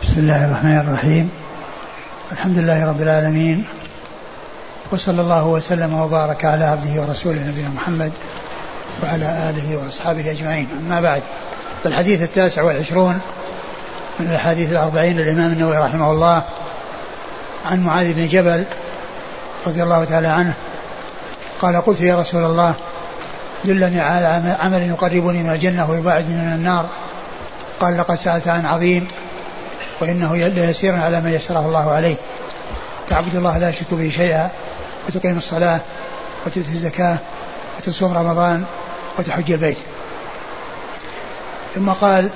بسم الله الرحمن الرحيم. الحمد لله رب العالمين، وصلى الله وسلم وبارك على عبده ورسوله نبينا محمد وعلى آله وأصحابه أجمعين. أما بعد، فالحديث 29 من الحديث 40 للإمام النووي رحمه الله عن معاذ بن جبل رضي الله تعالى عنه قال: قلت يا رسول الله دلني على عمل يقربني من الجنة ويباعدني من النار. قال: لقد سألت عن عظيم، وإنه ليسير على ما يسره الله عليه. تعبد الله لا تشرك به شيئا، وتقيم الصلاة، وتؤتي الزكاة، وتصوم رمضان، وتحج البيت. ثم قال: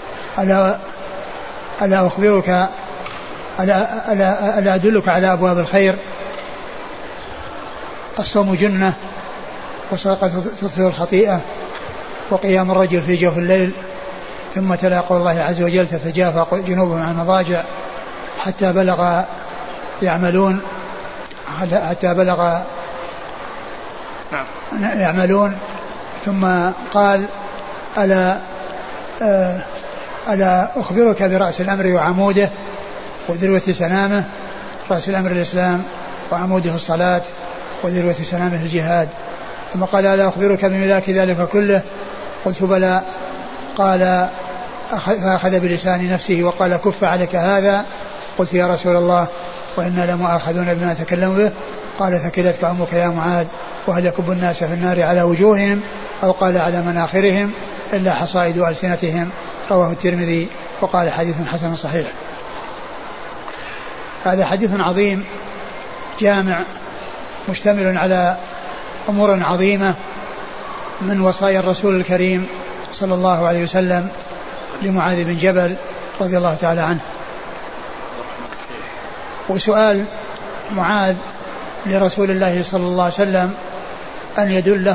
ألا أخبرك ألا أدلك على أبواب الخير؟ الصوم جنة، وصدقة تطفئ الخطيئة، وقيام الرجل في جوف الليل. ثم تلا قول الله عز وجل: تتجافى جنوبهم عن المضاجع حتى بلغ يعملون. ثم قال: ألا أخبرك برأس الأمر وعموده وذروة سنامه؟ رأس الأمر الإسلام، وعموده الصلاة، وذروة سنامه الجهاد. ثم قال: ألا أخبرك بملاك ذلك كله؟ قلت: بلى. قال: فأخذ بلسان نفسه وقال: كف عليك هذا. قلت: يا رسول الله وإنا لمؤاخذون بما نتكلم به. قال: ثكلتك أمك يا معاذ، وهل يكب الناس في النار على وجوههم أو قال على مناخرهم إلا حصائد ألسنتهم. رواه الترمذي وقال: حديث حسن صحيح. هذا حديث عظيم جامع مشتمل على أمور عظيمة من وصايا الرسول الكريم صلى الله عليه وسلم لمعاذ بن جبل رضي الله تعالى عنه. وسؤال معاذ لرسول الله صلى الله عليه وسلم أن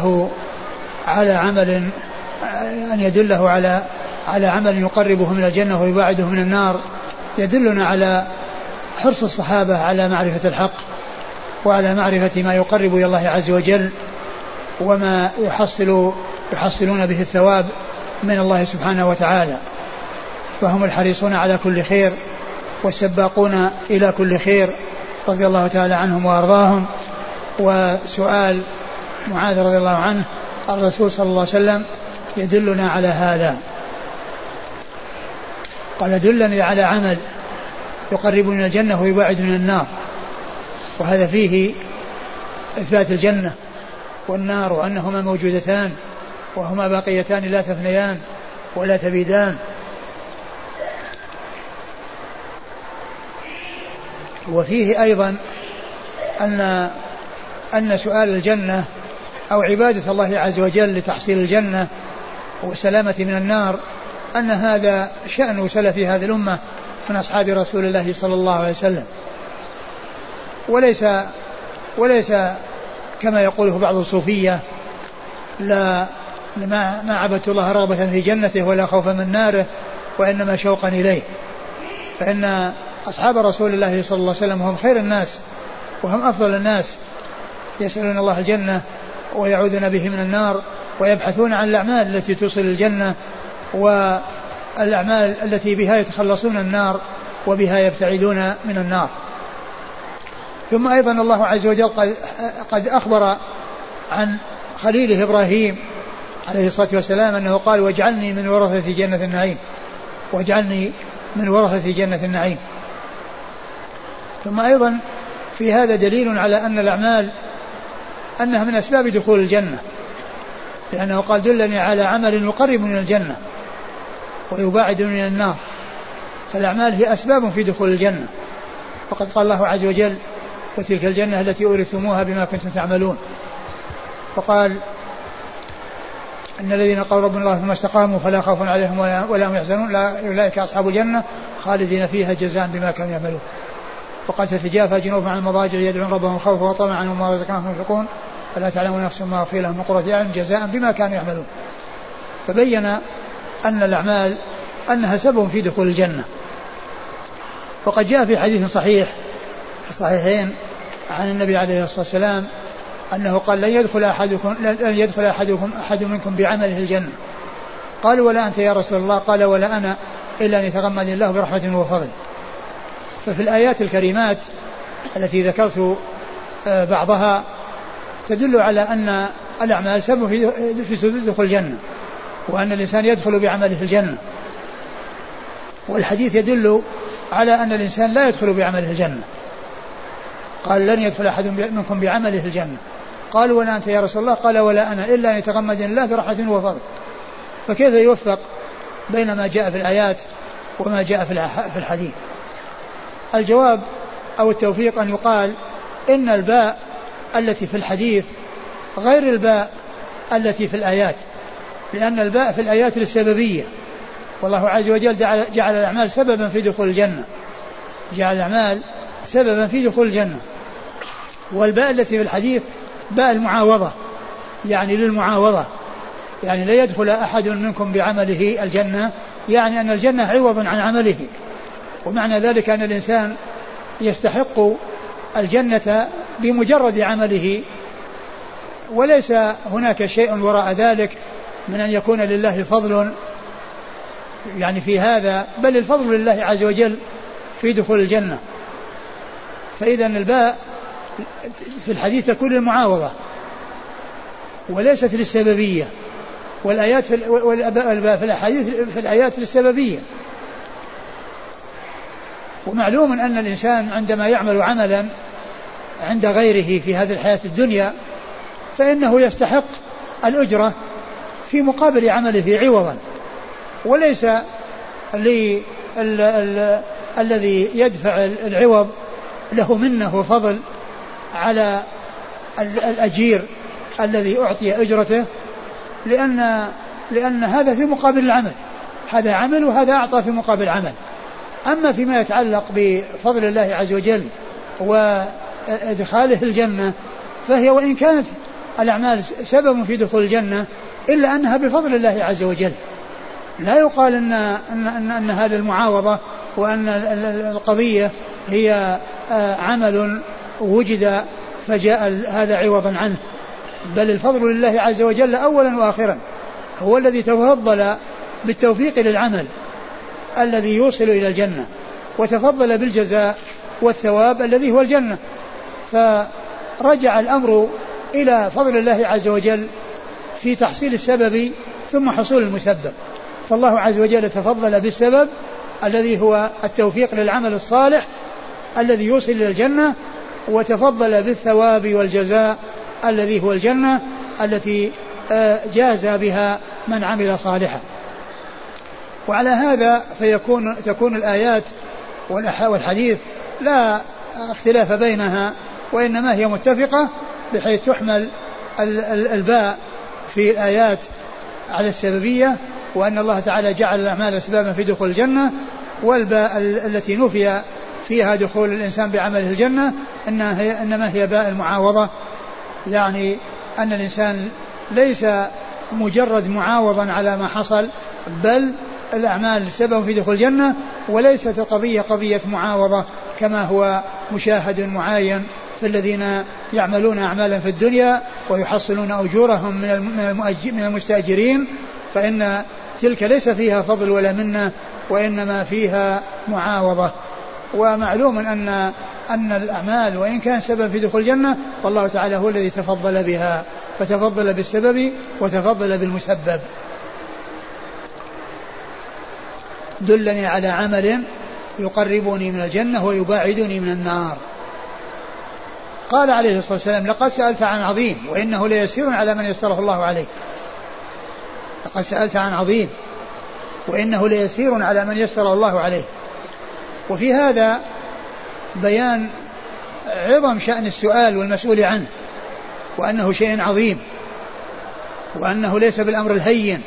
يدله على عمل يقربه من الجنة ويباعده من النار، يدلنا على حرص الصحابة على معرفة الحق، وعلى معرفة ما يقرب إلى الله عز وجل، وما يحصلون به الثواب من الله سبحانه وتعالى. فهم الحريصون على كل خير، والسباقون إلى كل خير رضي الله تعالى عنهم وأرضاهم. وسؤال معاذ رضي الله عنه الرسول صلى الله عليه وسلم يدلنا على هذا. قال: دلني على عمل يقربني من الجنة ويباعدني من النار. وهذا فيه إثبات الجنة والنار، وأنهما موجودتان، وهما باقيتان لا تفنيان ولا تبيدان. وفيه أيضا أن سؤال الجنة أو عبادة الله عز وجل لتحصيل الجنة والسلامة من النار، أن هذا شأن سلف هذه الأمة من أصحاب رسول الله صلى الله عليه وسلم، وليس كما يقوله بعض الصوفية: ما عبدت الله رغبة في جنته ولا خوفا من ناره، وإنما شوقا إليه. فإن أصحاب رسول الله صلى الله عليه وسلم هم خير الناس وهم أفضل الناس، يسألون الله الجنة ويعوذون به من النار، ويبحثون عن الأعمال التي توصل الجنة، والأعمال التي بها يتخلصون النار وبها يبتعدون من النار. ثم أيضا الله عز وجل قد أخبر عن خليله إبراهيم عليه الصلاة والسلام أنه قال: واجعلني من ورثة جنة النعيم، واجعلني من ورثة جنة النعيم. ثم أيضا في هذا دليل على أن الأعمال أنها من أسباب دخول الجنة، لأنه قال: دلني على عمل يقرب من الجنة ويباعد من النار. فالأعمال هي أسباب في دخول الجنة. وقد قال الله عز وجل: وتلك الجنة التي أورثتموها بما كنتم تعملون. وقال: إن الذين قالوا ربنا الله ثم استقاموا فلا خوف عليهم ولا هم يحزنون أولئك أصحاب الجنة خالدين فيها جزاء بما كانوا يعملون. وقد تتجافى جنوبهم عن المضاجع يدعون ربهم خوفا وطمعا ومما رزقناهم ينفقون فلا تعلم نفس ما أخفي لهم من قرة أعين جزاء بما كانوا يعملون. فبين أن الأعمال أنها سبب في دخول الجنة. وقد جاء في حديث صحيح في الصحيحين عن النبي عليه الصلاة والسلام أنه قال: لن يدخل أحد منكم بعمله الجنة. قالوا: ولا أنت يا رسول الله؟ قال: ولا أنا إلا أن يتغمد الله برحمة وفضل. ففي الآيات الكريمات التي ذكرت بعضها تدل على أن الأعمال سبب في دخول الجنة، وأن الإنسان يدخل بعمله الجنة. والحديث يدل على أن الإنسان لا يدخل بعمله الجنة. قال لن يدخل أحد منكم بعمله الجنة. قالوا ولا أنت يا رسول الله؟ قال ولا أنا إلا أن يتغمدني الله برحمة وفضل. فكيف يوفق بين ما جاء في الآيات وما جاء في الحديث؟ الجواب أو التوفيق أن يقال إن الباء التي في الحديث غير الباء التي في الآيات، لأن الباء في الآيات للسببية، والله عز وجل جعل الأعمال سببا في دخول الجنة، جعل الأعمال سببا في دخول الجنة. والباء التي في الحديث باء المعاوضة، يعني للمعاوضة، يعني لا يدخل أحد منكم بعمله الجنة، يعني أن الجنة عوض عن عمله. ومعنى ذلك أن الإنسان يستحق الجنة بمجرد عمله، وليس هناك شيء وراء ذلك من أن يكون لله فضل يعني في هذا، بل الفضل لله عز وجل في دخول الجنة. فإذا الباء في الحديث تكون للمعاوضة وليست للسببية، والآيات والباء في الحديث في الآيات للسببية. ومعلوم أن الإنسان عندما يعمل عملا عند غيره في هذه الحياة الدنيا فإنه يستحق الأجرة في مقابل عمله عوضا، وليس الذي يدفع العوض له منه وفضل على الأجير الذي أعطي أجرته، لأن هذا في مقابل العمل، هذا عمل وهذا أعطى في مقابل عمل. أما فيما يتعلق بفضل الله عز وجل وإدخاله الجنة فهي وإن كانت الأعمال سبب في دخول الجنة إلا أنها بفضل الله عز وجل. لا يقال أن هذه المعاوضة وأن القضية هي عمل وجد فجاء هذا عوضا عنه، بل الفضل لله عز وجل أولا وآخرا، هو الذي تفضل بالتوفيق للعمل الذي يوصل إلى الجنة، وتفضل بالجزاء والثواب الذي هو الجنة. فرجع الأمر إلى فضل الله عز وجل في تحصيل السبب ثم حصول المسبب. فالله عز وجل تفضل بالسبب الذي هو التوفيق للعمل الصالح الذي يوصل إلى الجنة، وتفضل بالثواب والجزاء الذي هو الجنة التي جاز بها من عمل صالحا. وعلى هذا تكون الآيات والحديث لا اختلاف بينها، وإنما هي متفقة، بحيث تحمل الباء في الآيات على السببية، وأن الله تعالى جعل الأعمال أسبابا في دخول الجنة، والباء التي نفي فيها دخول الإنسان بعمله الجنة إنما هي باء المعاوضة، يعني أن الإنسان ليس مجرد معاوضا على ما حصل، بل الأعمال سبب في دخول الجنة، وليست القضية قضية معاوضة كما هو مشاهد معاين في الذين يعملون أعمالا في الدنيا ويحصلون أجورهم من المستأجرين، فإن تلك ليس فيها فضل ولا منة، وإنما فيها معاوضة. ومعلوم أن الأعمال وإن كان سبب في دخول الجنة فالله تعالى هو الذي تفضل بها، فتفضل بالسبب وتفضل بالمسبب. دلني على عمل يقربني من الجنة ويباعدني من النار. قال عليه الصلاة والسلام لقد سألت عن عظيم وإنه ليسير على من يسره الله عليه. لقد سألت عن عظيم وإنه ليسير على من يسره الله عليه. وفي هذا بيان عظم شأن السؤال والمسؤول عنه، وأنه شيء عظيم، وأنه ليس بالأمر الهين،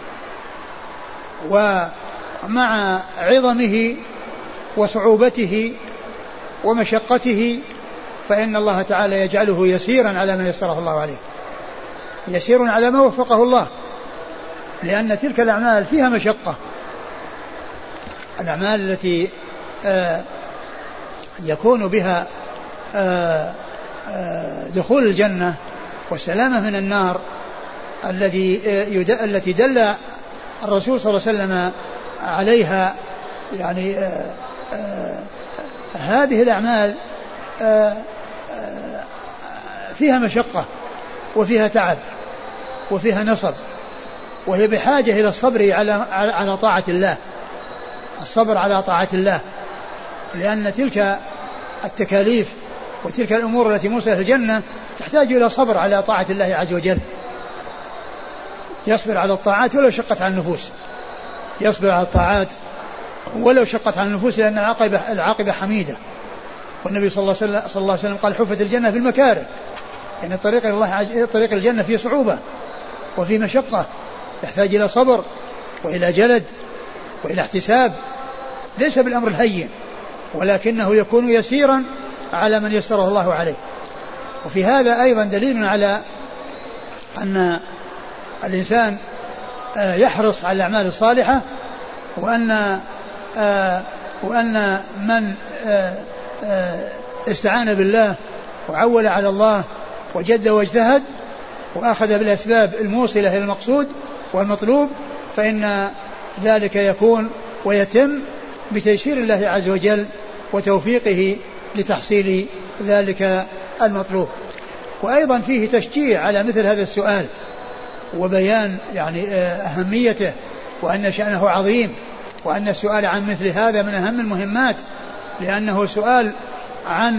ومع عظمه وصعوبته ومشقته فإن الله تعالى يجعله يسيرا على من يسره الله عليه، يسير على ما وفقه الله، لأن تلك الأعمال فيها مشقة. الأعمال التي يكون بها دخول الجنة والسلامة من النار التي دل الرسول صلى الله عليه وسلم عليها، يعني هذه الأعمال فيها مشقة وفيها تعب وفيها نصب، وهي بحاجة إلى الصبر على طاعة الله، الصبر على طاعة الله، لأن تلك التكاليف وتلك الأمور التي موصلة الجنة تحتاج إلى صبر على طاعة الله عز وجل. يصبر على الطاعات ولو شقت على النفوس، يصبر على الطاعات ولو شقت على النفوس، لأن العاقبة حميدة. والنبي صلى الله عليه وسلم قال حفت الجنة في المكاره، يعني الطريق إلى الله، طريق الجنة فيه صعوبة وفيه مشقة، يحتاج إلى صبر وإلى جلد وإلى احتساب، ليس بالأمر الهين، ولكنه يكون يسيرا على من يسره الله عليه. وفي هذا أيضا دليل على أن الإنسان يحرص على الأعمال الصالحة، وأن من استعان بالله وعول على الله وجد واجتهد وأخذ بالأسباب الموصلة إلى المقصود والمطلوب، فإن ذلك يكون ويتم بتيسير الله عز وجل وتوفيقه لتحصيل ذلك المطلوب. وأيضا فيه تشجيع على مثل هذا السؤال وبيان يعني أهميته، وأن شأنه عظيم، وأن السؤال عن مثل هذا من أهم المهمات، لأنه سؤال عن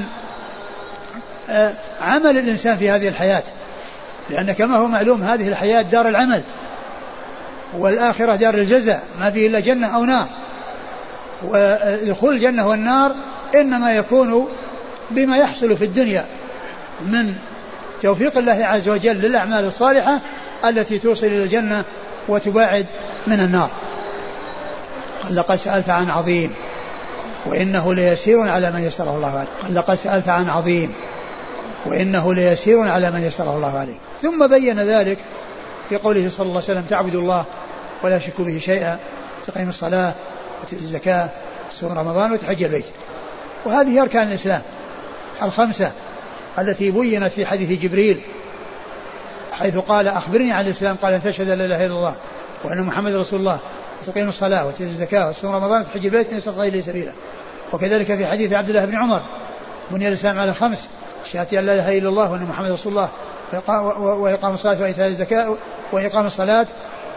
عمل الإنسان في هذه الحياة، لأن كما هو معلوم هذه الحياة دار العمل، والآخرة دار الجزاء، ما فيه إلا جنة أو نار. ودخول الجنة والنار إنما يكون بما يحصل في الدنيا من توفيق الله عز وجل للأعمال الصالحة التي توصل إلى الجنة وتباعد من النار. قال لقد سألت عن عظيم وإنه ليسير على من يسره الله عليه. قال لقد سألت عن عظيم وإنه ليسير على من يسره الله عليه. ثم بين ذلك في قوله صلى الله عليه وسلم تعبد الله ولا تشرك به شيئا، تقيم الصلاة وتؤتي الزكاة وتصوم رمضان وتحج البيت. وهذه أركان الإسلام الخمسة التي بينت في حديث جبريل، حيث قال أخبرني عن الإسلام، قال أن تشهد لا إله إلا الله وأن محمد رسول الله وتقيم الصلاة وتؤتي الزكاة وتصوم رمضان وتحج البيت إن استطعت إليه سبيلا. وكذلك في حديث عبد الله بن عمر بني الإسلام على خمس: شهادة أن لا إله إلا الله وأن محمد رسول الله وإقام الصلاة وإيتاء الزكاة وإقام الصلاة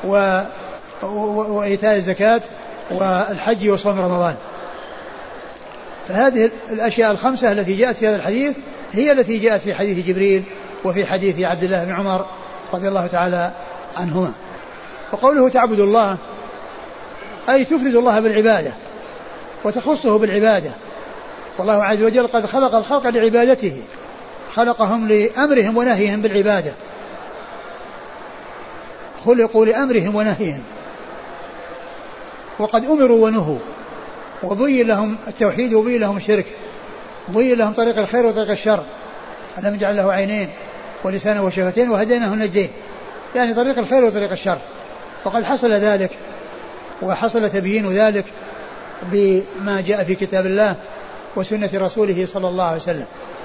وإيتاء الزكاة والحج وصوم رمضان. فهذه الأشياء الخمسة التي جاءت في هذا الحديث هي التي جاءت في حديث جبريل وفي حديث عبد الله بن عمر رضي الله تعالى عنهما. وقوله تعبد الله أي تفرد الله بالعبادة وتخصه بالعبادة، والله عز وجل قد خلق الخلق لعبادته، خلقهم لأمرهم ونهيهم بالعبادة، خلقوا لأمرهم ونهيهم، وقد أمروا ونهوا، وبين لهم التوحيد وبين لهم الشرك، بين لهم طريق الخير وطريق الشر، ألم نجعل له عينين ولسانا وشفتين وهديناه النجدين، يعني طريق الخير وطريق الشر. وقد حصل ذلك وحصل تبيين ذلك بما جاء في كتاب الله وسنة رسوله صلى الله عليه وسلم.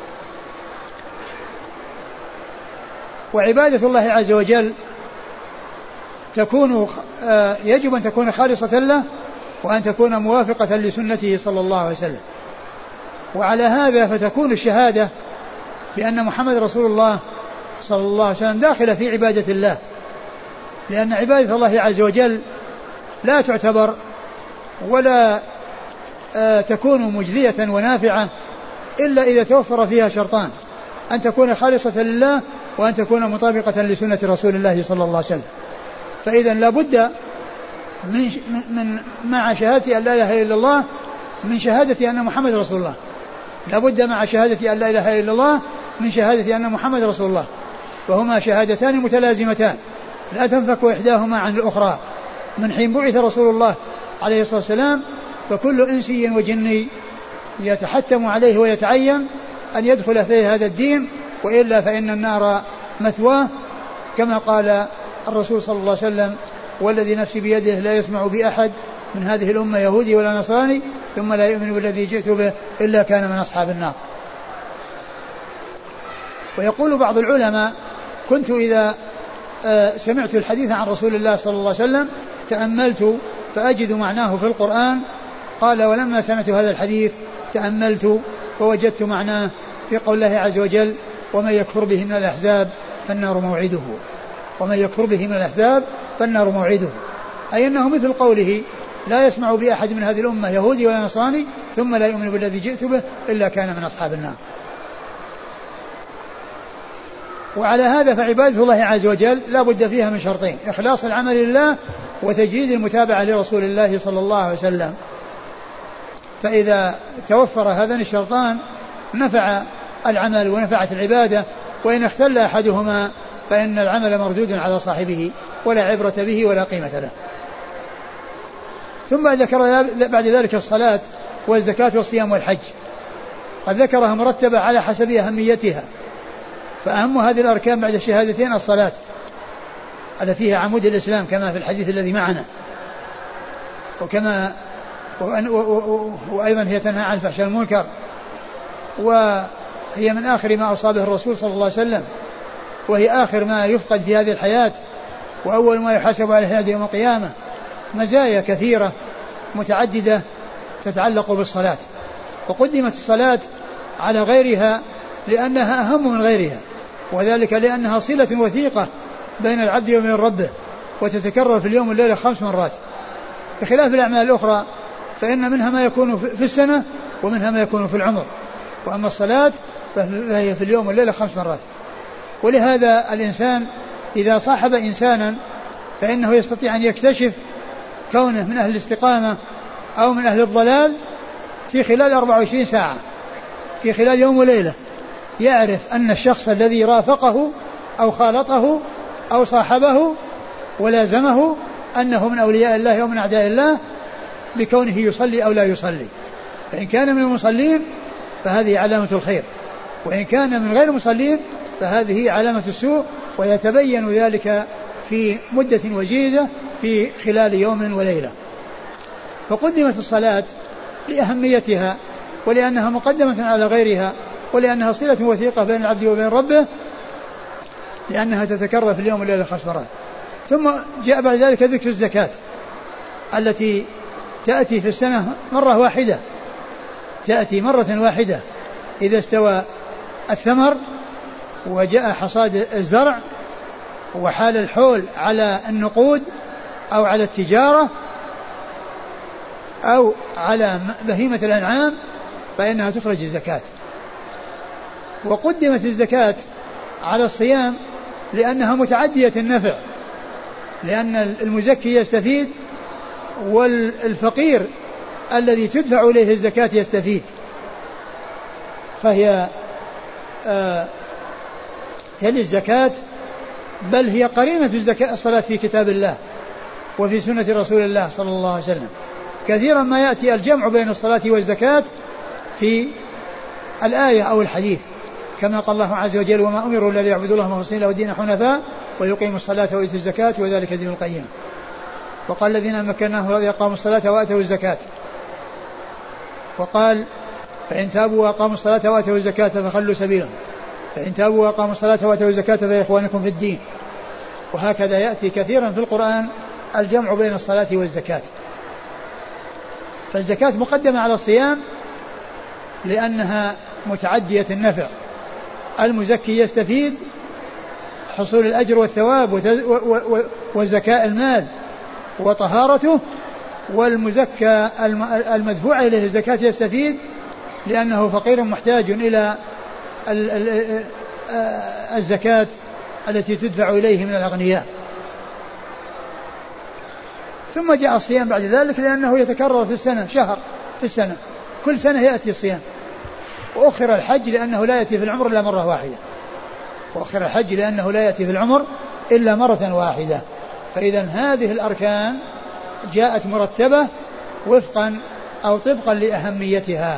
وعبادة الله عز وجل يجب أن تكون خالصة له، وأن تكون موافقة لسنته صلى الله عليه وسلم. وعلى هذا فتكون الشهادة بأن محمد رسول الله صلى الله عليه وسلم داخلة في عبادة الله، لأن عبادة الله عز وجل لا تعتبر ولا تكون مجزية ونافعة إلا إذا توفر فيها شرطان: أن تكون خالصة لله، وأن تكون مطابقة لسنة رسول الله صلى الله عليه وسلم. فإذا لا بد من مع شهادة أن لا إله إلا الله من شهادة أن محمد رسول الله، لا بد مع شهادة أن لا إله إلا الله من شهادة أن محمد رسول الله، وهما شهادتان متلازمتان لا تنفك إحداهما عن الأخرى. من حين بعث رسول الله عليه الصلاة والسلام فكل إنسي وجني يتحتم عليه ويتعين أن يدخل في هذا الدين، وإلا فإن النار مثواه، كما قال الرسول صلى الله عليه وسلم: والذي نفسي بيده لا يسمع بأحد من هذه الأمة يهودي ولا نصراني ثم لا يؤمن بالذي جئت به إلا كان من أصحاب النار. ويقول بعض العلماء: كنت إذا سمعت الحديث عن رسول الله صلى الله عليه وسلم تأملت فأجد معناه في القرآن. قال: ولما سمعت هذا الحديث تأملت فوجدت معناه في قول الله عز وجل ومن يكفر به من الأحزاب فالنار موعده. ومن يكفر به من الأحزاب فالنار موعده، أي أنه مثل قوله لا يسمع بأحد من هذه الأمة يهودي ولا نصراني ثم لا يؤمن بالذي جئت به إلا كان من أصحاب النار. وعلى هذا فعبادة الله عز وجل لا بد فيها من شرطين: إخلاص العمل لله وتجريد المتابعة لرسول الله صلى الله عليه وسلم. فإذا توفر هذان الشرطان نفع العمل ونفعت العبادة، وإن اختل أحدهما فإن العمل مردود على صاحبه ولا عبرة به ولا قيمة له. ثم ذكر بعد ذلك الصلاة والزكاة والصيام والحج، قد ذكرها مرتبة على حسب أهميتها. فأهم هذه الأركان بعد الشهادتين الصلاة التي هي عمود الإسلام كما في الحديث الذي معنا، وأيضا هي تنهى عن الفحشاء والمنكر، وهي من آخر ما أصابه الرسول صلى الله عليه وسلم، وهي آخر ما يفقد في هذه الحياة وأول ما يحاسب عليه يوم القيامة. مزايا كثيرة متعددة تتعلق بالصلاة، وقدمت الصلاة على غيرها لأنها أهم من غيرها، وذلك لأنها صلة وثيقة بين العبد وبين ربه، وتتكرر في اليوم والليلة 5 مرات، بخلاف الأعمال الأخرى فإن منها ما يكون في السنة ومنها ما يكون في العمر، وأما الصلاة فهي في اليوم والليلة 5 مرات. ولهذا الإنسان إذا صاحب إنسانا فإنه يستطيع أن يكتشف كونه من أهل الاستقامة أو من أهل الضلال في خلال 24 ساعة، في خلال يوم وليلة، يعرف أن الشخص الذي رافقه أو خالطه أو صاحبه ولازمه أنه من أولياء الله ومن أعداء الله بكونه يصلي أو لا يصلي. فإن كان من المصلين فهذه علامة الخير، وإن كان من غير المصلين فهذه علامة السوء، ويتبين ذلك في مدة وجيزة في خلال يوم وليلة. فقدمت الصلاة لأهميتها ولأنها مقدمة على غيرها، ولأنها صلة وثيقة بين العبد وبين ربه، لأنها تتكرر في اليوم والليلة 5 مرات. ثم جاء بعد ذلك ذكر الزكاة التي تأتي في السنة مرة واحدة، تأتي مرة واحدة إذا استوى الثمر وجاء حصاد الزرع وحال الحول على النقود أو على التجارة أو على بهيمة الأنعام فإنها تخرج الزكاة. وقدمت الزكاة على الصيام لأنها متعدية النفع، لأن المزكي يستفيد والفقير الذي تدفع إليه الزكاة يستفيد، فهي تلي الزكاة، بل هي قرينة الصلاة في كتاب الله وفي سنة رسول الله صلى الله عليه وسلم. كثيرا ما يأتي الجمع بين الصلاة والزكاة في الآية أو الحديث، كما قال الله عز وجل وما أمروا إلا ليعبدوا الله مخلصين له الدين حنفاء ويقيموا الصلاة ويؤتوا الزكاة وذلك دين القيم. وقال الذين مكناهم الذين أقاموا الصلاة وآتوا الزكاة، وقال فإن تابوا وأقاموا الصلاة وآتوا الزكاة فخلوا سبيلهم، فإن تابوا وأقاموا الصلاة وآتوا الزكاة فإخوانكم في الدين. وهكذا يأتي كثيرا في القرآن الجمع بين الصلاة والزكاة. فالزكاة مقدمة على الصيام لأنها متعدية النفع، المزكي يستفيد حصول الأجر والثواب وزكاء المال وطهارته، والمزكى المدفوع إليه الزكاة يستفيد لأنه فقير محتاج إلى الزكاة التي تدفع إليه من الأغنياء. ثم جاء الصيام بعد ذلك لأنه يتكرر في السنة، شهر في السنة، كل سنة يأتي الصيام. وأخر الحج لأنه لا يأتي في العمر إلا مرة واحدة، وأخر الحج لأنه لا يأتي في العمر إلا مرة واحدة. فإذا هذه الأركان جاءت مرتبة وفقا أو طبقا لأهميتها.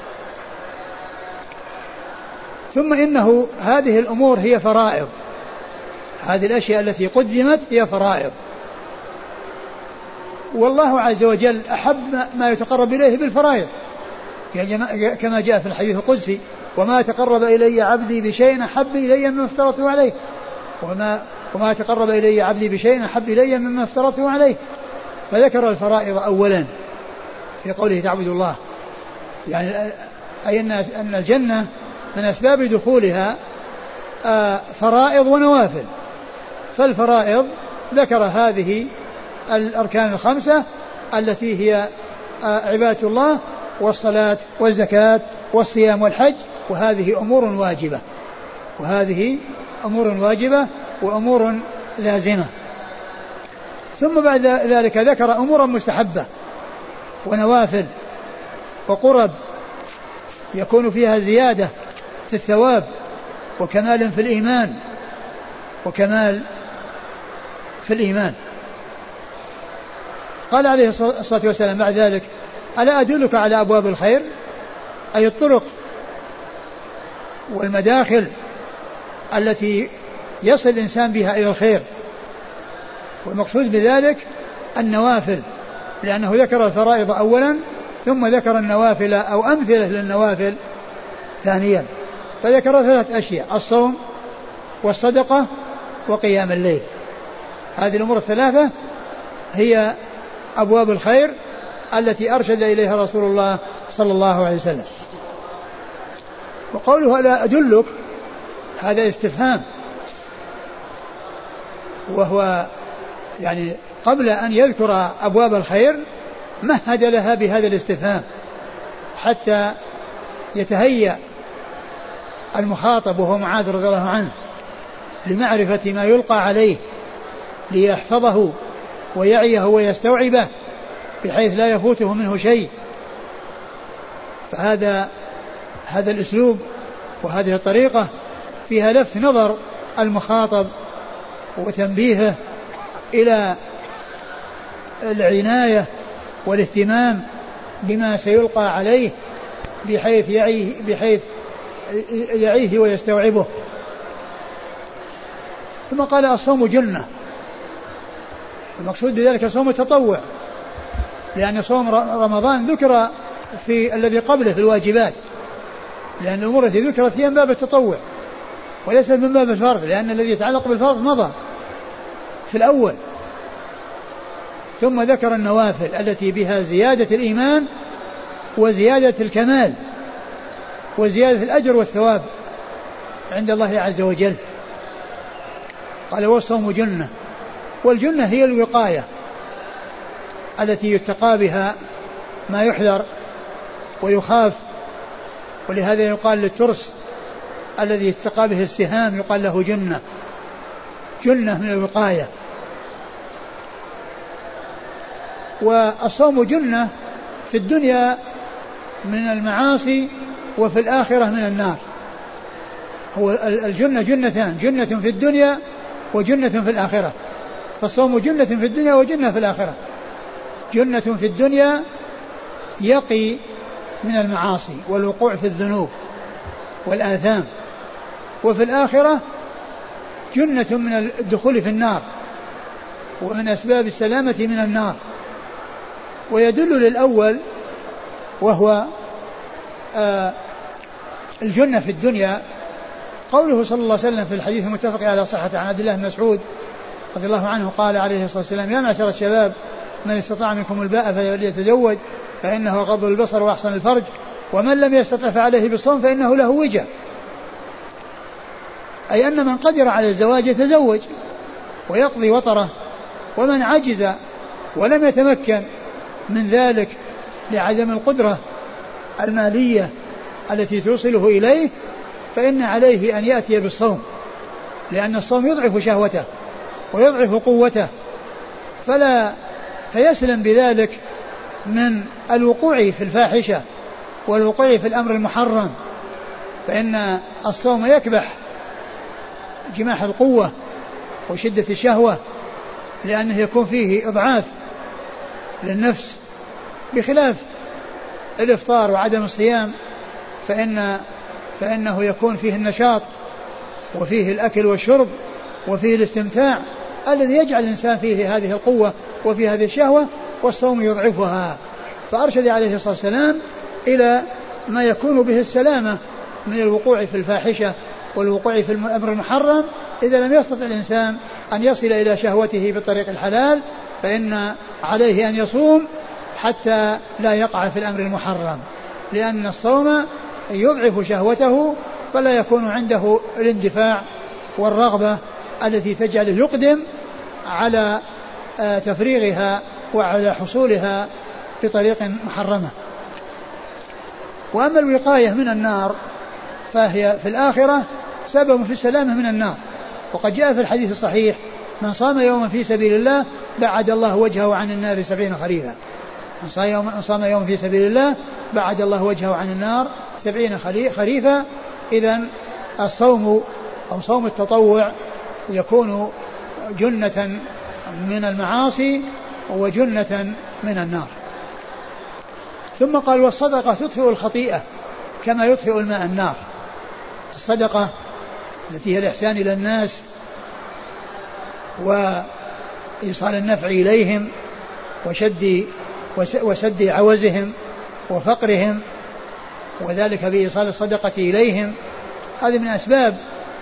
ثم إنه هذه الأمور هي فرائض، هذه الأشياء التي قدمت هي فرائض، والله عز وجل أحب ما يتقرب إليه بالفرائض، كما جاء في الحديث القدسي وما تقرب إلي عبدي بشيء أحب إلي مما افترضته عليه، وما تقرب إلي عبدي بشيء أحب إلي مما افترضته عليه. فذكر الفرائض أولا في قوله تعبد الله يعني أي أن الجنة من أسباب دخولها فرائض ونوافل. فالفرائض ذكر هذه الأركان الخمسة التي هي عبادة الله والصلاة والزكاة والصيام والحج، وهذه أمور واجبة وأمور لازمة. ثم بعد ذلك ذكر أمورا مستحبة ونوافل وقرب يكون فيها زيادة في الثواب وكمال في الإيمان. قال عليه الصلاة والسلام بعد ذلك: ألا أدلك على أبواب الخير؟ أي الطرق والمداخل التي يصل الإنسان بها إلى الخير. والمقصود بذلك النوافل، لأنه ذكر الفرائض أولا ثم ذكر النوافل أو أمثلة للنوافل ثانيا. فذكر 3 أشياء: الصوم والصدقة وقيام الليل. هذه الأمور 3 هي أبواب الخير التي أرشد إليها رسول الله صلى الله عليه وسلم. وقوله ألا أدلك هذا استفهام، وهو يعني قبل أن يذكر أبواب الخير مهد لها بهذا الاستفهام حتى يتهيأ المخاطب وهو معاذ رضي الله عنه لمعرفة ما يلقى عليه ليحفظه ويعيه ويستوعبه بحيث لا يفوته منه شيء. فهذا الأسلوب وهذه الطريقة فيها لفت نظر المخاطب وتنبيهه إلى العناية والاهتمام بما سيلقى عليه بحيث يعيه ويستوعبه. ثم قال: الصوم جنة. المقصود بذلك صوم التطوع، لأن صوم رمضان ذكر في الذي قبله في الواجبات، لأن الأمور التي ذكرت هي من باب التطوع وليس من باب الفرض، لأن الذي يتعلق بالفرض مضى في الأول. ثم ذكر النوافل التي بها زيادة الإيمان وزيادة الكمال وزيادة الأجر والثواب عند الله عز وجل. قال: والصوم جنة. والجنة هي الوقاية التي يتقى بها ما يحذر ويخاف، ولهذا يقال للترس الذي يتقى به السهام يقال له جنة من الوقاية. والصوم جنة في الدنيا من المعاصي وفي الآخرة من النار. هو الجنة جنتان: جنة في الدنيا وجنة في الآخرة. فالصوم جنة في الدنيا وجنة في الآخرة. جنة في الدنيا يقي من المعاصي والوقوع في الذنوب والآثام، وفي الآخرة جنة من الدخول في النار ومن أسباب السلامة من النار. ويدل للأول وهو الجنة في الدنيا قوله صلى الله عليه وسلم في الحديث المتفق على صحته عن عبد الله بن مسعود رضي الله عنه قال عليه الصلاة والسلام: يا معشر الشباب من استطاع منكم الباء فليتزوج فإنه غض البصر وأحسن الفرج ومن لم يستطع فعليه بالصوم فإنه له وجة. أي أن من قدر على الزواج يتزوج ويقضي وطره، ومن عجز ولم يتمكن من ذلك لعدم القدرة المالية التي توصله إليه فإن عليه أن يأتي بالصوم، لأن الصوم يضعف شهوته ويضعف قوته فيسلم بذلك من الوقوع في الفاحشة والوقوع في الأمر المحرم، فإن الصوم يكبح جماح القوة وشدة الشهوة لأنه يكون فيه إضعاف للنفس، بخلاف الإفطار وعدم الصيام فإنه يكون فيه النشاط وفيه الأكل والشرب وفيه الاستمتاع الذي يجعل الإنسان فيه هذه القوة وفيه هذه الشهوة، والصوم يضعفها. فأرشد عليه الصلاة والسلام إلى ما يكون به السلامة من الوقوع في الفاحشة والوقوع في الأمر المحرم. إذا لم يستطع الإنسان أن يصل إلى شهوته بالطريق الحلال فإن عليه أن يصوم حتى لا يقع في الأمر المحرم. لأن الصوم يضعف شهوته فلا يكون عنده الاندفاع والرغبة التي تجعله يقدم على تفريغها وعلى حصولها بطريق محرمة. وأما الوقاية من النار فهي في الآخرة سبب في السلامة من النار. وقد جاء في الحديث الصحيح: من صام يوما في سبيل الله بعد الله وجهه عن النار 70 خريفا. من صام يوما في سبيل الله بعد الله وجهه عن النار 70 خريفا. إذن الصوم أو صوم التطوع يكون جنة من المعاصي وجنة من النار. ثم قال: والصدقة تطفئ الخطيئة كما يطفئ الماء النار. الصدقة التي هي الإحسان إلى الناس وإيصال النفع إليهم وسد عوزهم وفقرهم، وذلك بإيصال الصدقة إليهم، هذه من أسباب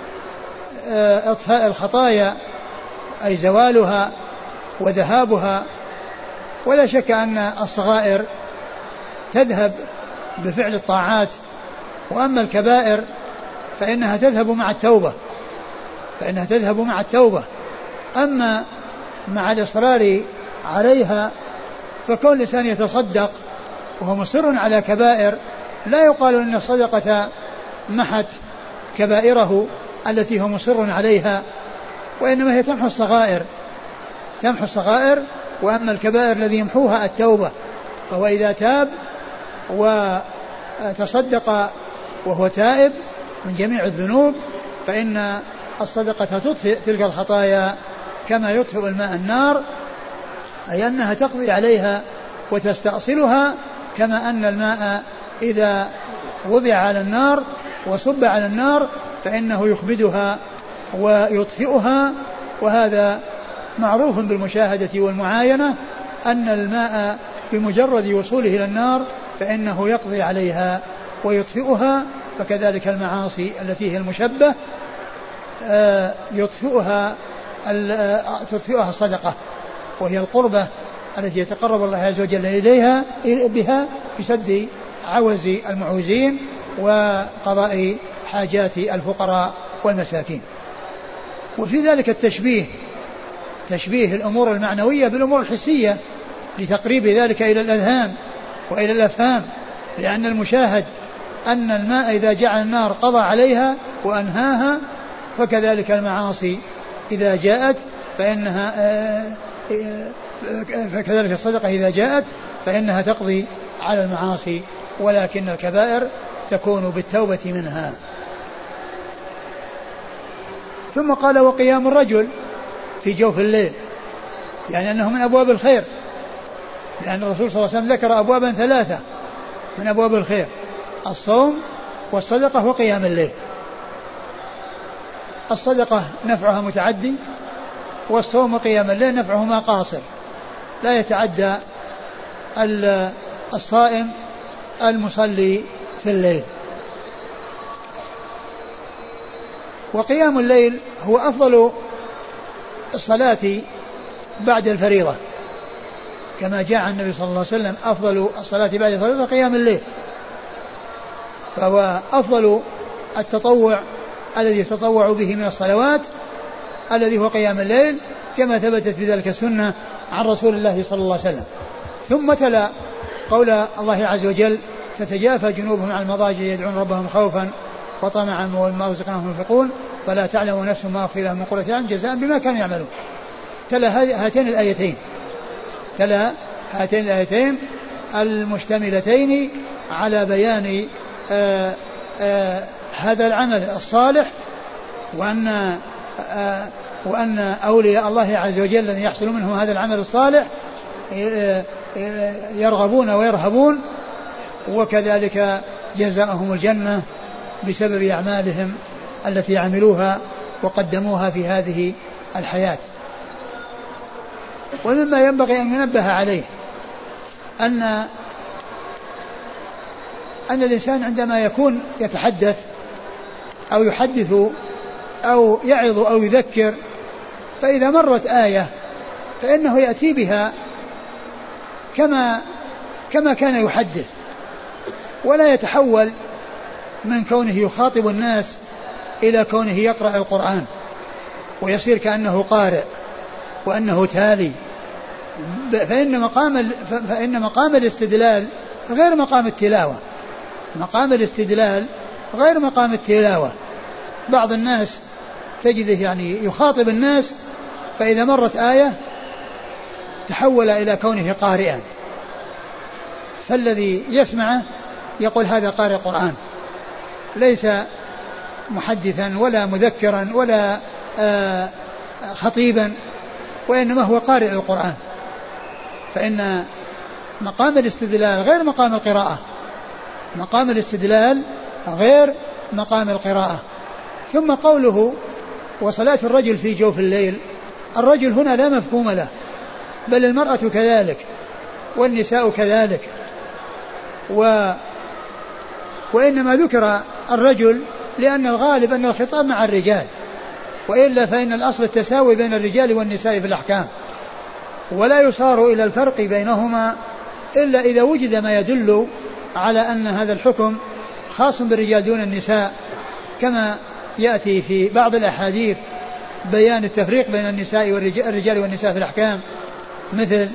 إطفاء الخطايا أي زوالها وذهابها. ولا شك أن الصغائر تذهب بفعل الطاعات، وأما الكبائر فإنها تذهب مع التوبة. أما مع الإصرار عليها فكون الإنسان يتصدق وهو مصر على كبائر لا يقال أن الصدقة محت كبائره التي هو مصر عليها، وإنما هي تمحو الصغائر. وأما الكبائر الذي يمحوها التوبة، فهو إذا تاب وتصدق وهو تائب من جميع الذنوب فإن الصدقة تطفئ تلك الخطايا كما يطفئ الماء النار، أي أنها تقضي عليها وتستأصلها، كما أن الماء إذا وضع على النار وصب على النار فإنه يخبدها ويطفئها. وهذا معروف بالمشاهدة والمعاينة أن الماء بمجرد وصوله إلى النار فإنه يقضي عليها ويطفئها. فكذلك المعاصي التي هي المشبه تطفئها الصدقة، وهي القربة التي يتقرب الله عز وجل إليها بها بسد عوز المعوزين وقضاء حاجات الفقراء والمساكين. وفي ذلك تشبيه الأمور المعنوية بالأمور الحسية لتقريب ذلك إلى الأذهان وإلى الأفهام، لأن المشاهد أن الماء إذا جعل النار قضى عليها وأنهاها، فكذلك المعاصي إذا جاءت فكذلك الصدقة إذا جاءت فإنها تقضي على المعاصي، ولكن الكبائر تكون بالتوبة منها. ثم قال: وقيام الرجل في جوف الليل، يعني أنه من أبواب الخير، لأن الرسول صلى الله عليه وسلم ذكر أبوابا 3 من أبواب الخير: الصوم والصدقة وقيام الليل. الصدقة نفعها متعدي، والصوم وقيام الليل نفعهما قاصر، لا يتعدى الصائم المصلي في الليل. وقيام الليل هو أفضل الصلاة بعد الفريضة، كما جاء عن النبي صلى الله عليه وسلم: أفضل الصلاة بعد الفريضة قيام الليل. فهو أفضل التطوع الذي يتطوع به من الصلوات الذي هو قيام الليل، كما ثبتت بذلك السنة عن رسول الله صلى الله عليه وسلم. ثم تلا قول الله عز وجل: تتجافى جنوبهم عن المضاجع يدعون ربهم خوفا وطمعا ومما رزقناهم ينفقون فلا تعلم نفس ما أخفي لهم من قرة أعين جزاء بما كانوا يعملون. تلا هاتين الآيتين المشتملتين على بيان هذا العمل الصالح، وأن أولياء الله عز وجل الذين يحصل منهم هذا العمل الصالح يرغبون ويرهبون، وكذلك جزاءهم الجنة بسبب أعمالهم التي عملوها وقدموها في هذه الحياة. ومما ينبغي أن ينبه عليه أن الإنسان عندما يكون يتحدث أو يحدث أو يعظ أو يذكر، فإذا مرت آية فإنه يأتي بها كما كان يحدث، ولا يتحول من كونه يخاطب الناس إلى كونه يقرأ القرآن ويصير كأنه قارئ وأنه تالي. فإن مقام الاستدلال غير مقام التلاوة. مقام الاستدلال غير مقام التلاوة. بعض الناس تجده يعني يخاطب الناس، فإذا مرت آية تحول إلى كونه قارئا، فالذي يسمعه يقول هذا قارئ قرآن، ليس محدثا ولا مذكرا ولا خطيبا، وإنما هو قارئ القرآن. فإن مقام الاستدلال غير مقام القراءة. مقام الاستدلال غير مقام القراءة. ثم قوله وصلاة الرجل في جوف الليل، الرجل هنا لا مفهوم له، بل المرأة كذلك والنساء كذلك، وإنما ذكر الرجل لأن الغالب أن الخطاب مع الرجال، وإلا فإن الأصل التساوي بين الرجال والنساء في الأحكام، ولا يصار إلى الفرق بينهما إلا إذا وجد ما يدل على أن هذا الحكم خاص بالرجال دون النساء، كما يأتي في بعض الأحاديث بيان التفريق بين النساء والرجال والنساء في الأحكام، مثل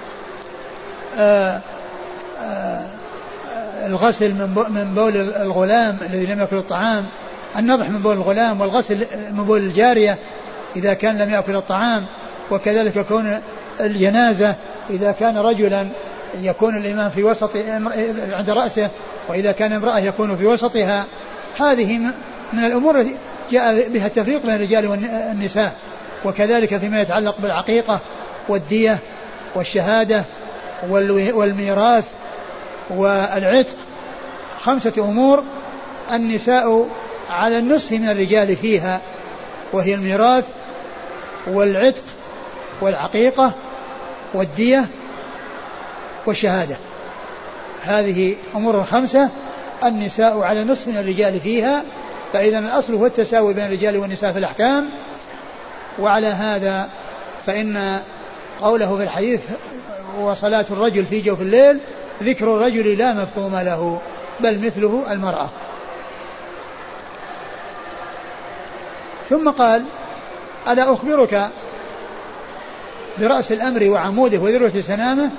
الغسل من بول الغلام الذي لم يأكل الطعام، النضح من بول الغلام، والغسل من بول الجارية إذا كان لم يأكل الطعام، وكذلك كون الجنازة إذا كان رجلا يكون الإمام في وسط عند رأسه، وإذا كان امرأة يكون في وسطها. هذه من الأمور التي جاء بها التفريق بين الرجال والنساء. وكذلك فيما يتعلق بالعقيقة والدية والشهادة والميراث والعتق، 5 أمور النساء على النصف من الرجال فيها، وهي الميراث والعتق والعقيقة والدية والشهادة. هذه أمور 5 النساء على النصف من الرجال فيها، فإذا الأصل هو التساوي بين الرجال والنساء في الأحكام. وعلى هذا فإن قوله في الحديث وصلاة الرجل في جوف الليل، ذكر الرجل لا مفهوم له، بل مثله المرأة. ثم قال ألا أخبرك برأس الأمر وعموده وذروة سنامه؟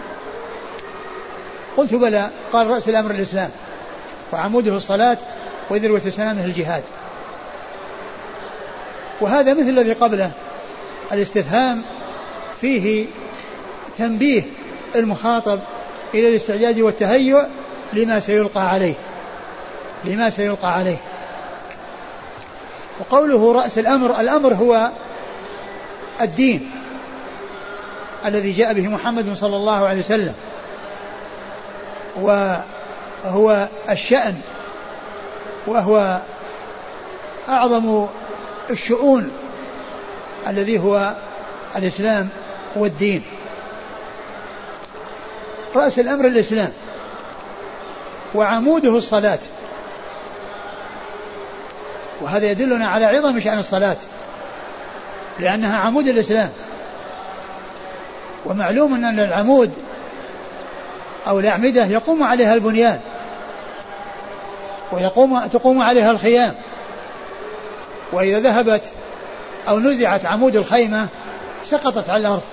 قلت بلى. قال رأس الأمر الإسلام، وعموده الصلاة، وذروة سنامه الجهاد. وهذا مثل الذي قبله، الاستفهام فيه تنبيه المخاطب إلى الاستعداد والتهيؤ لما سيلقى عليه. وقوله رأس الأمر، الأمر هو الدين الذي جاء به محمد صلى الله عليه وسلم، وهو الشأن، وهو أعظم الشؤون الذي هو الإسلام والدين. رأس الأمر الإسلام، وعموده الصلاة، وهذا يدلنا على عظم شأن الصلاة لأنها عمود الإسلام. ومعلوم أن العمود أو الأعمدة يقوم عليها البنيان، تقوم عليها الخيام، وإذا ذهبت أو نزعت عمود الخيمة سقطت على الأرض،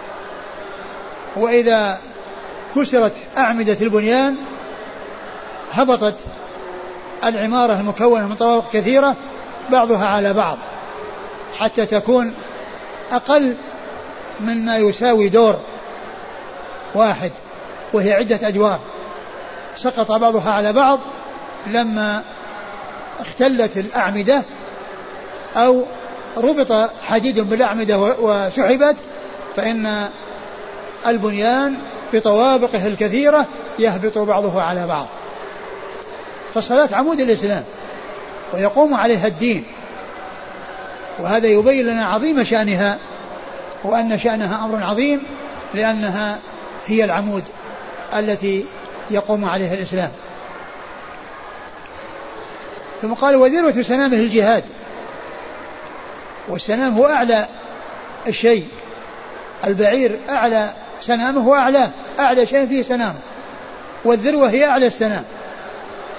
وإذا كسرت أعمدة البنيان هبطت العمارة المكونة من طوابق كثيرة بعضها على بعض حتى تكون أقل مما يساوي دور واحد، وهي عدة أدوار. سقط بعضها على بعض لما اختلت الأعمدة أو ربط حديد بالأعمدة وسحبت، فإن البنيان بطوابقه الكثيرة يهبط بعضه على بعض. فالصلاة عمود الإسلام ويقوم عليها الدين، وهذا يبين لنا عظيم شأنها، وأن شأنها أمر عظيم لأنها هي العمود التي يقوم عليها الإسلام. ثم قال وذروة سنامه الجهاد، والسنام هو أعلى الشيء، البعير أعلى سنامه، هو أعلى شيء فيه سنام، والذروة هي أعلى السنام،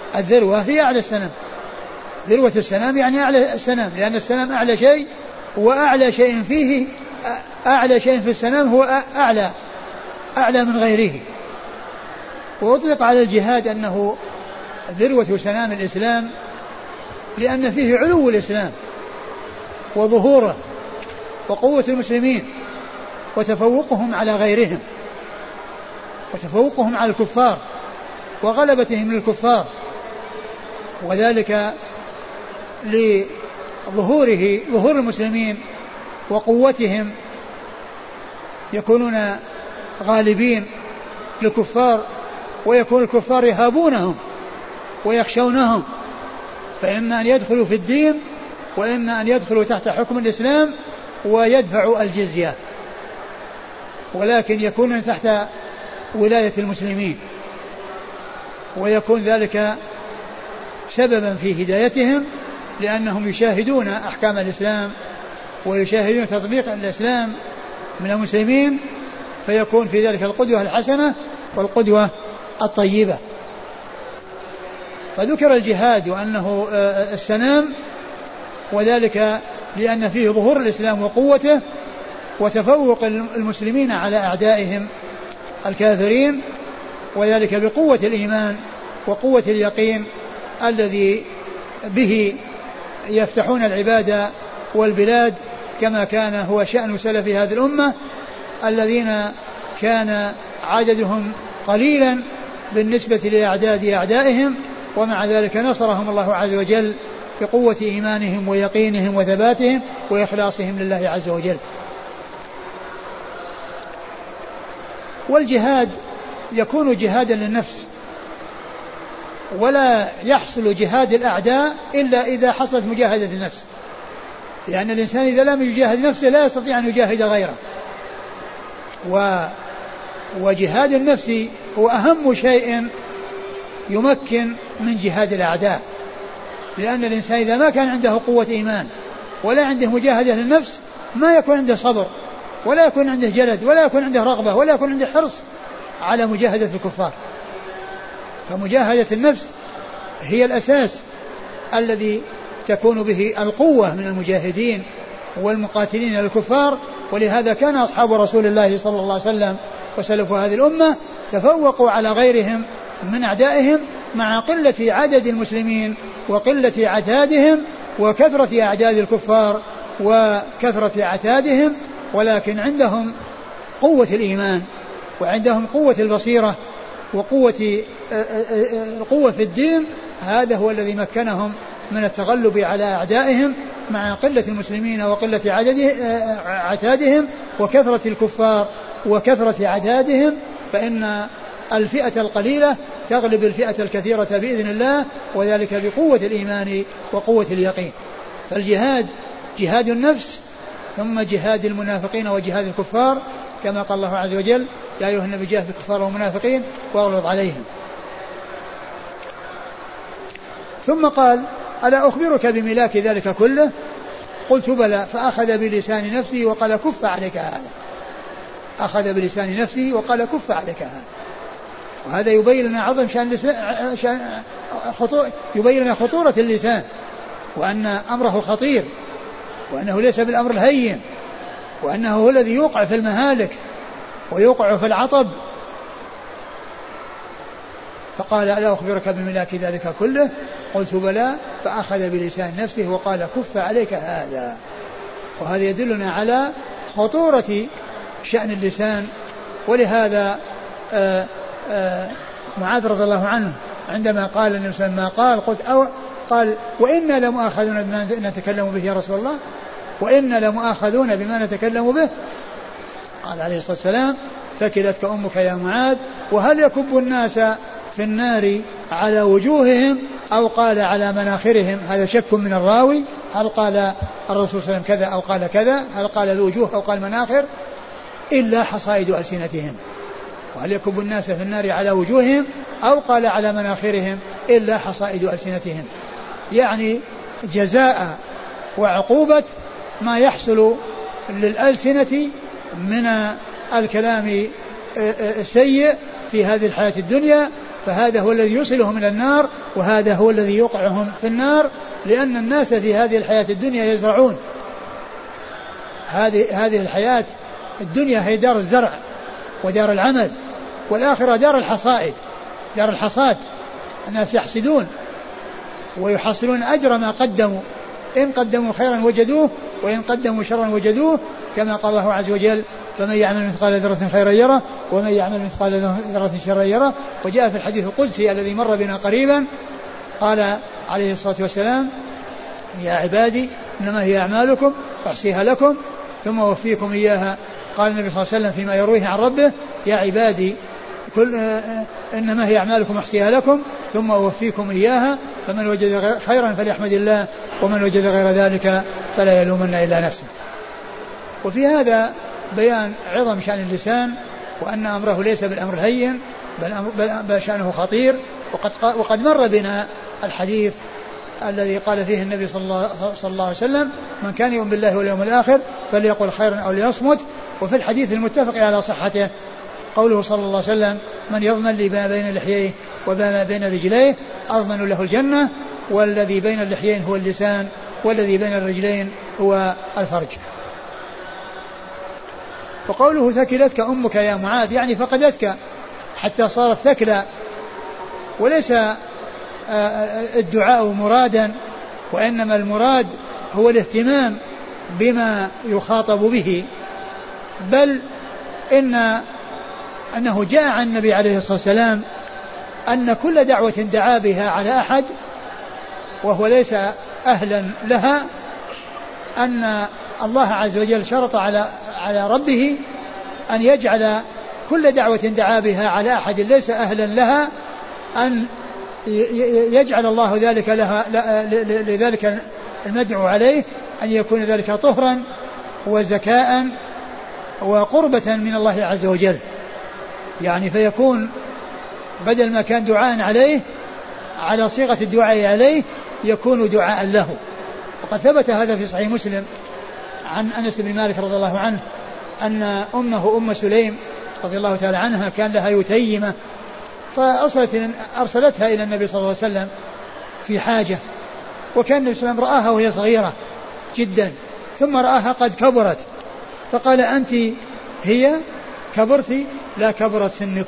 الذروة هي أعلى السنام. ذروة السنام يعني أعلى السنام، لأن السنام أعلى شيء، وأعلى شيء فيه، أعلى شيء في السنام هو أعلى من غيره. وأطلق على الجهاد أنه ذروة سنام الإسلام لأن فيه علو الإسلام وظهوره وقوة المسلمين وتفوقهم على غيرهم وتفوقهم على الكفار وغلبتهم للكفار، وذلك ظهور المسلمين وقوتهم، يكونون غالبين للكفار، ويكون الكفار يهابونهم ويخشونهم، فإما أن يدخلوا في الدين وإما أن يدخلوا تحت حكم الإسلام ويدفعوا الجزية، ولكن يكونون تحت ولاية المسلمين، ويكون ذلك سببا في هدايتهم، لأنهم يشاهدون أحكام الإسلام ويشاهدون تطبيق الإسلام من المسلمين، فيكون في ذلك القدوة الحسنة والقدوة الطيبة. فذكر الجهاد وأنه السنام، وذلك لأن فيه ظهور الإسلام وقوته وتفوق المسلمين على أعدائهم الكافرين، وذلك بقوة الإيمان وقوة اليقين الذي به يفتحون العباد والبلاد، كما كان هو شأن سلف هذه الأمة الذين كان عددهم قليلا بالنسبة لأعداد أعدائهم، ومع ذلك نصرهم الله عز وجل بقوة إيمانهم ويقينهم وثباتهم وإخلاصهم لله عز وجل. والجهاد يكون جهادا للنفس، ولا يحصل جهاد الأعداء إلا إذا حصلت مجاهدة النفس، لأن الإنسان إذا لم يجاهد نفسه لا يستطيع أن يجاهد غيره. وجهاد النفس هو أهم شيء يمكن من جهاد الأعداء، لأن الإنسان إذا ما كان عنده قوة إيمان ولا عنده مجاهدة للنفس ما يكون عنده صبر ولا يكون عنده جلد ولا يكون عنده رغبة ولا يكون عنده حرص على مجاهدة الكفار. فمجاهدة النفس هي الأساس الذي تكون به القوة من المجاهدين والمقاتلين للكفار. ولهذا كان أصحاب رسول الله صلى الله عليه وسلم وسلف هذه الأمة تفوقوا على غيرهم من أعدائهم مع قلة عدد المسلمين وقلة عتادهم وكثرة أعداد الكفار وكثرة عتادهم، ولكن عندهم قوة الإيمان وعندهم قوة البصيرة وقوة القوة في الدين. هذا هو الذي مكنهم من التغلب على أعدائهم مع قلة المسلمين وقلة عتادهم وكثرة الكفار وكثرة عدادهم، فإن الفئة القليلة تغلب الفئة الكثيرة بإذن الله، وذلك بقوة الإيمان وقوة اليقين. فالجهاد جهاد النفس ثم جهاد المنافقين وجهاد الكفار، كما قال الله عز وجل: يا أيها النبي جاهد الكفار والمنافقين واغلظ عليهم. ثم قال: ألا أخبرك بملاك ذلك كله؟ قلت: بلى. فأخذ بلسان نفسي وقال: كف عليك هذا. أخذ بلسان نفسي وقال: كف عليك هذا. وهذا يبين لنا عظم يبين لنا خطورة اللسان، وأن أمره خطير، وأنه ليس بالأمر الهين، وأنه هو الذي يوقع في المهالك ويوقع في العطب. فقال: ألا أخبرك بملاك ذلك كله؟ قلت: بلى. فأخذ بلسان نفسه وقال: كف عليك هذا. وهذا يدلنا على خطورة شأن اللسان. ولهذا معاذ رضي الله عنه عندما قال النبي صلى الله عليه وسلم قال: وإنا لمؤاخذون بما نتكلم به يا رسول الله، وإنا لمؤاخذون بما نتكلم به. قال عليه الصلاة والسلام: ثكلتك أمك يا معاذ. وهل يكب الناس في النار على وجوههم أو قال على مناخرهم؟ هذا شك من الراوي، هل قال الرسول صلى الله عليه وسلم كذا أو قال كذا، هل قال الوجوه أو قال مناخر، إلا حصائد ألسنتهم. وهل يكب الناس في النار على وجوههم أو قال على مناخرهم إلا حصائد ألسنتهم، يعني جزاء وعقوبة ما يحصل للألسنة من الكلام السيء في هذه الحياة الدنيا، فهذا هو الذي يوصلهم إلى النار، وهذا هو الذي يوقعهم في النار، لأن الناس في هذه الحياة الدنيا يزرعون. هذه الحياة الدنيا هي دار الزرع ودار العمل، والآخرة دار الحصائد، دار الحصاد. الناس يحصدون ويحصلون أجر ما قدموا، إن قدموا خيرا وجدوه وإن قدموا شرا وجدوه، كما قال الله عز وجل: فمن يعمل مثقال ذرة خيرا يره ومن يعمل مثقال ذرة شرا يره. وجاء في الحديث القدسي الذي مر بنا قريبا قال عليه الصلاة والسلام: يا عبادي إنما هي أعمالكم أحصيها لكم ثم أوفيكم إياها. قال النبي صلى الله عليه وسلم فيما يرويه عن ربه: يا عبادي إنما هي أعمالكم أحصيها لكم ثم أوفيكم إياها، فمن وجد خيرا فليحمد الله ومن وجد غير ذلك فلا يلومن إلا نفسه. وفي هذا بيان عظم شأن اللسان، وأن أمره ليس بالأمر الهين بل شأنه خطير. وقد مر بنا الحديث الذي قال فيه النبي صلى الله عليه وسلم: من كان يؤمن بالله واليوم الآخر فليقل خيرا أو ليصمت. وفي الحديث المتفق على صحته قوله صلى الله عليه وسلم: من يضمن لي ما بين لحييه وما بين رجليه أضمن له الجنة. والذي بين اللحيين هو اللسان، والذي بين الرجلين هو الفرج. وقوله: ثكلتك أمك يا معاذ، يعني فقدتك حتى صارت ثكلى. وليس الدعاء مرادا، وإنما المراد هو الاهتمام بما يخاطب به. بل أنه جاء عن النبي عليه الصلاة والسلام أن كل دعوة دعا بها على أحد وهو ليس أهلا لها، أن الله عز وجل شرط على ربه أن يجعل كل دعوة دعا بها على أحد ليس أهلا لها أن يجعل الله ذلك لذلك المدعو عليه أن يكون ذلك طهرا وزكاء وقربة من الله عز وجل. يعني فيكون بدل ما كان دعاء عليه على صيغة الدعاء عليه يكون دعاء له. وقد ثبت هذا في صحيح مسلم عن أنس بن مالك رضي الله عنه أن أمه أم سليم رضي الله تعالى عنها كان لها يتيمة، فأرسلتها إلى النبي صلى الله عليه وسلم في حاجة، وكان النبي صلى الله عليه وسلم رآها وهي صغيرة جدا، ثم رآها قد كبرت فقال: أنت هي كبرت؟ لا، كبرت سنك.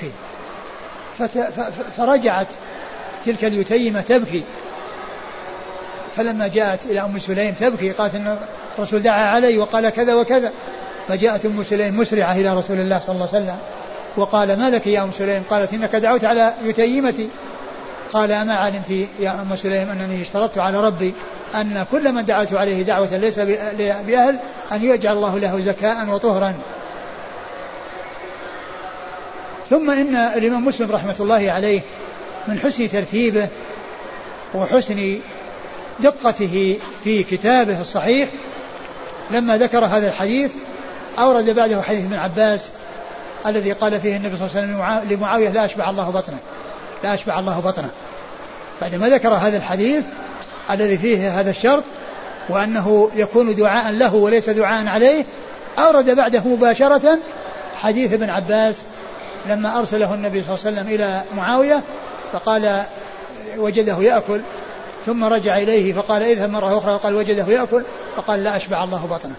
فرجعت تلك اليتيمة تبكي، فلما جاءت إلى أم سليم تبكي قالت إن الرسول دعا علي وقال كذا وكذا. فجاءت أم سليم مسرعة إلى رسول الله صلى الله عليه وسلم وقال: ما لك يا أم سليم؟ قالت: إنك دعوت على يتيمتي. قال: أما علمت يا أم سليم أنني اشترطت على ربي أن كل من دعوت عليه دعوة ليس بأهل أن يجعل الله له زكاء وطهرا. ثم إن الإمام مسلم رحمة الله عليه من حسن ترتيبه وحسن دقته في كتابه الصحيح لما ذكر هذا الحديث أورد بعده حديث ابن عباس الذي قال فيه النبي صلى الله عليه وسلم لمعاوية: لا أشبع الله بطنه. بعدما ذكر هذا الحديث الذي فيه هذا الشرط وأنه يكون دعاء له وليس دعاء عليه، أورد بعده مباشرة حديث ابن عباس لما أرسله النبي صلى الله عليه وسلم إلى معاوية فقال: وجده يأكل، ثم رجع إليه فقال: اذهب مرة أخرى، وقال: وجده يأكل، فقال: لا أشبع الله بطنه.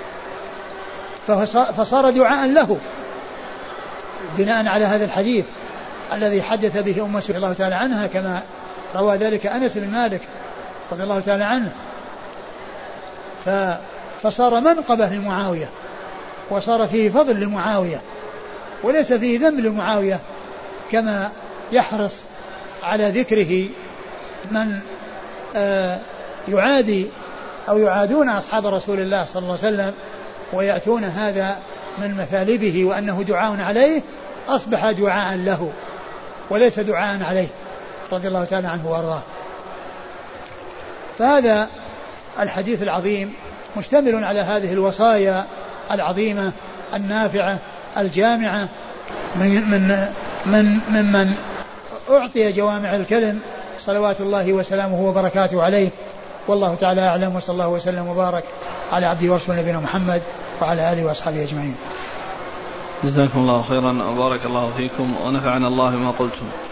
فصار دعاء له بناء على هذا الحديث الذي حدث به أم سليم الله تعالى عنها، كما روى ذلك أنس بن مالك رضي الله تعالى عنه. فصار منقبة لمعاوية، وصار فيه فضل لمعاوية، وليس فيه ذنب لمعاوية كما يحرص على ذكره من يعادي أو يعادون أصحاب رسول الله صلى الله عليه وسلم ويأتون هذا من مثالبه وأنه دعاء عليه، أصبح دعاء له وليس دعاء عليه رضي الله تعالى عنه وأرضاه. فهذا الحديث العظيم مشتمل على هذه الوصايا العظيمة النافعة الجامعة ممن أعطي جوامع الكلم صلوات الله وسلامه وبركاته عليه. والله تعالى أعلم، وصلى الله وسلم وبارك على عبده ورسوله نبينا محمد وعلى آله وأصحابه أجمعين. جزاكم الله خيرا وبارك الله فيكم ونفعنا الله بما قلتم.